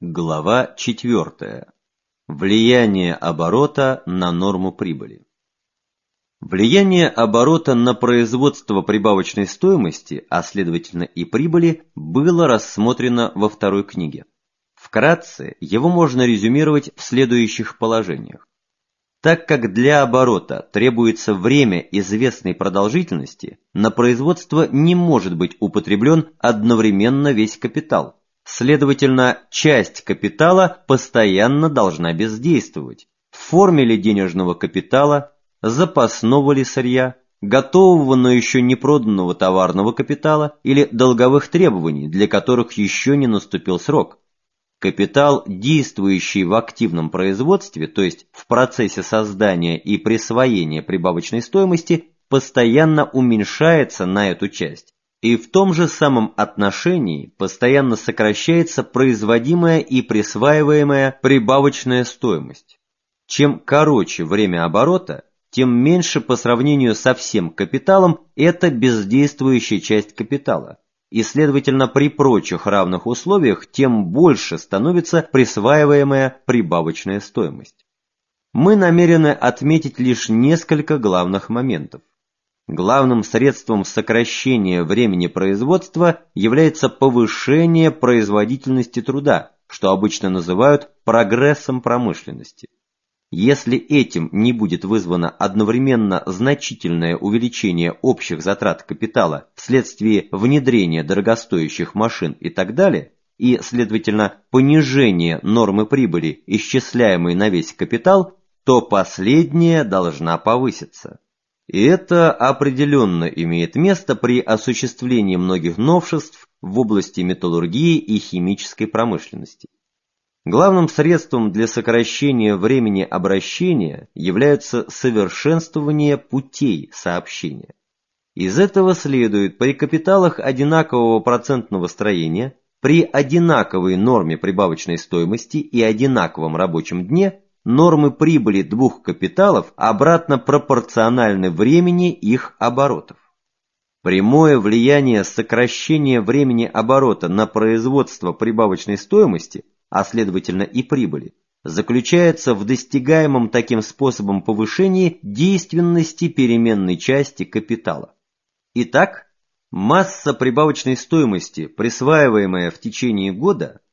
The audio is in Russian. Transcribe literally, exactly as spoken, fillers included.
Глава четвертая. Влияние оборота на норму прибыли. Влияние оборота на производство прибавочной стоимости, а следовательно и прибыли, было рассмотрено во второй книге. Вкратце его можно резюмировать в следующих положениях. Так как для оборота требуется время известной продолжительности, на производство не может быть употреблен одновременно весь капитал. Следовательно, часть капитала постоянно должна бездействовать. В форме ли денежного капитала, запасного ли сырья, готового, но еще не проданного товарного капитала или долговых требований, для которых еще не наступил срок. Капитал, действующий в активном производстве, то есть в процессе создания и присвоения прибавочной стоимости, постоянно уменьшается на эту часть. И в том же самом отношении постоянно сокращается производимая и присваиваемая прибавочная стоимость. Чем короче время оборота, тем меньше по сравнению со всем капиталом эта бездействующая часть капитала. И, следовательно, при прочих равных условиях тем больше становится присваиваемая прибавочная стоимость. Мы намерены отметить лишь несколько главных моментов. Главным средством сокращения времени производства является повышение производительности труда, что обычно называют прогрессом промышленности. Если этим не будет вызвано одновременно значительное увеличение общих затрат капитала вследствие внедрения дорогостоящих машин и так далее, и, следовательно, понижение нормы прибыли, исчисляемой на весь капитал, то последняя должна повыситься. И это определенно имеет место при осуществлении многих новшеств в области металлургии и химической промышленности. Главным средством для сокращения времени обращения является совершенствование путей сообщения. Из этого следует, при капиталах одинакового процентного строения, при одинаковой норме прибавочной стоимости и одинаковом рабочем дне, нормы прибыли двух капиталов обратно пропорциональны времени их оборотов. Прямое влияние сокращения времени оборота на производство прибавочной стоимости, а следовательно и прибыли, заключается в достигаемом таким способом повышении действенности переменной части капитала. Итак, масса прибавочной стоимости, присваиваемая в течение года,